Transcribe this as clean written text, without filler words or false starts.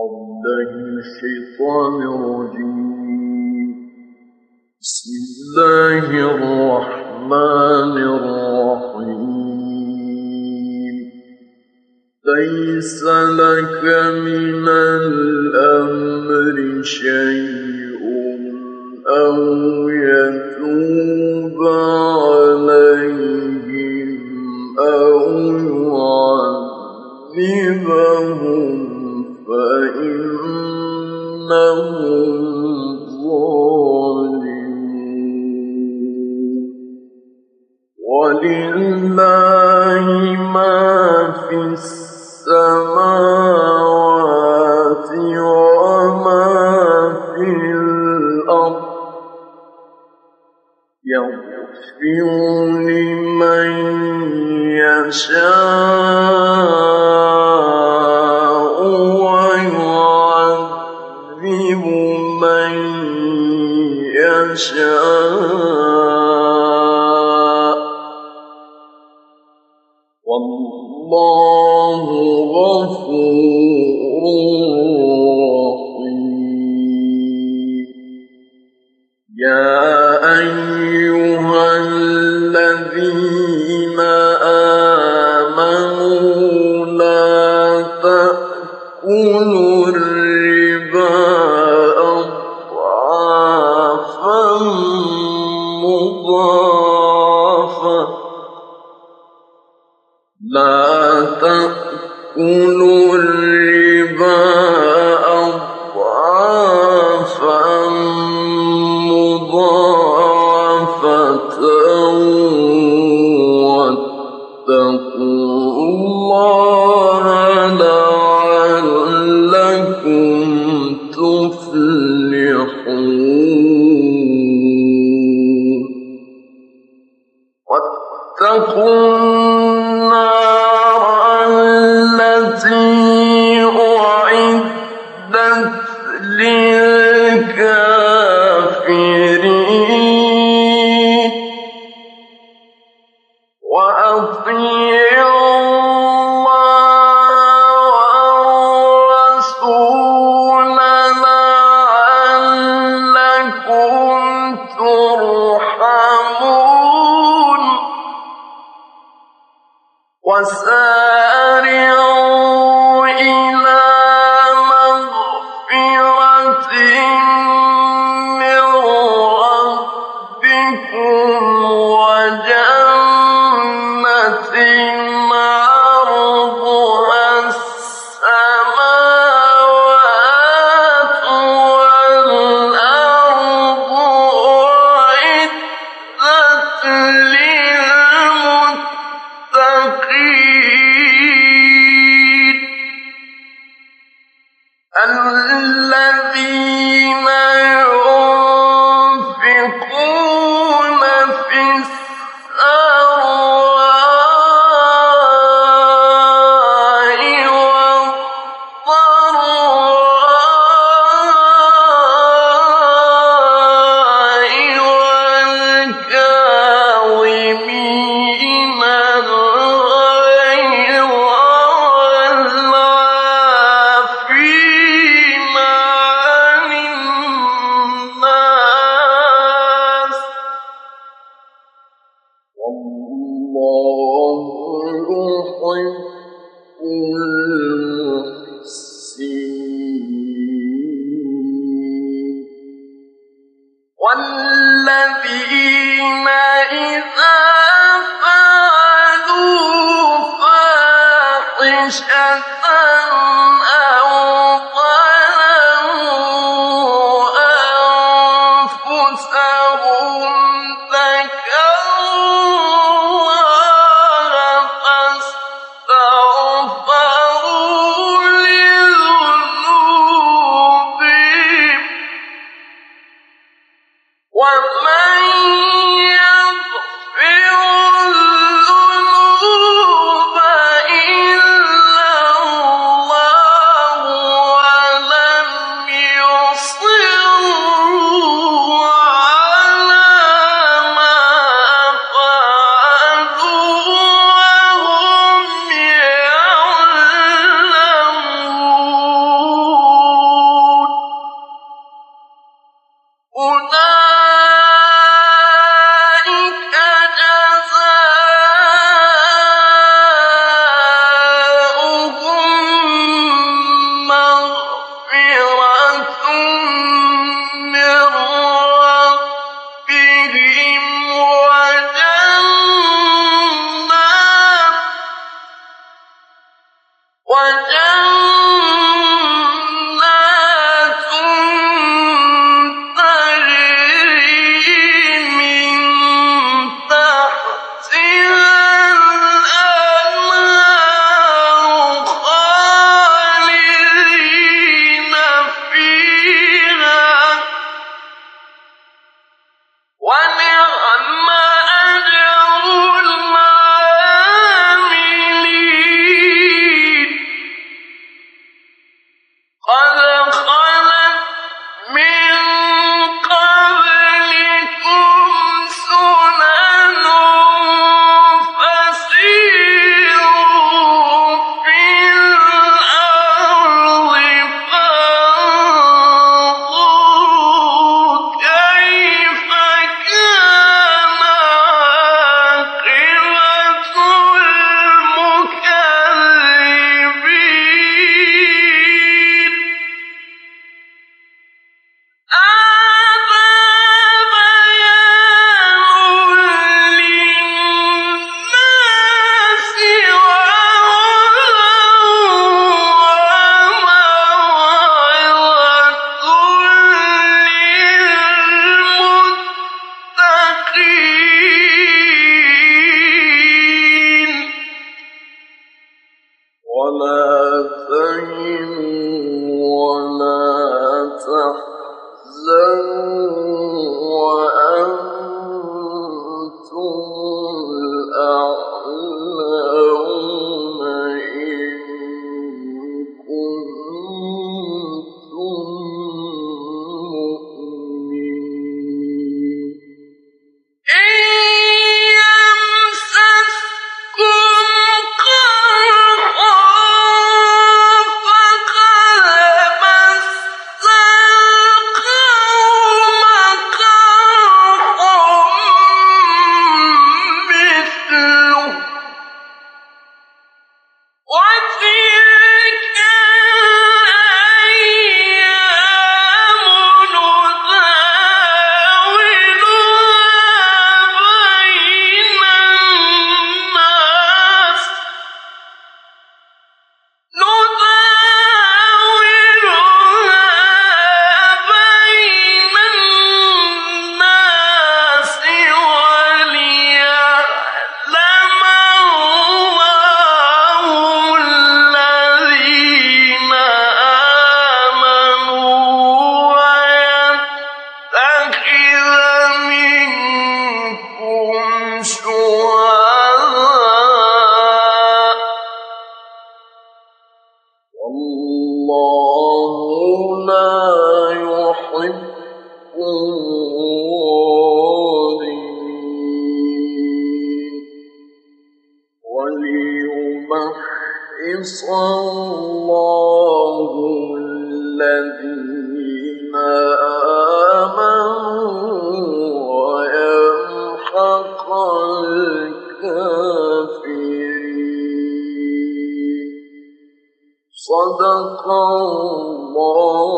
بالله من الشيطان الرجيم. بسم الله الرحمن الرحيم. ليس لك من الأمر شيء أو يتوب عليهم أو يعذبهم فإنهم ظالمون. ولله ما في السماوات وما في الأرض. يغفر لمن يشاء ويعذب من يشاء، والله غفور رحيم. يا أيها الذين آمنوا لا تأكلوا الربا أضعافا مضاعفة واتقوا الله لعلكم تفلحون. واتقوا النار التي أعدت للكافرين. وأطيعوا الله والرسول لعلكم ترحمون. وسارعوا إلى مغفرة من ربكم وجنة عرضها السماوات والأرض أعدت للمتقين الذين ينفقون في السراء والضراء والكاظمين الغيظ والعافين عن الناس، والله يحب المحسنين. والذين إذا فعلوا فاحشة أو ظلموا أنفسهم ذكروا الله فاستغفروا لذنوبهم ومن يغفر الظالمين وليمحص الله الذين آمنوا ويمحق الكافرين صدق الله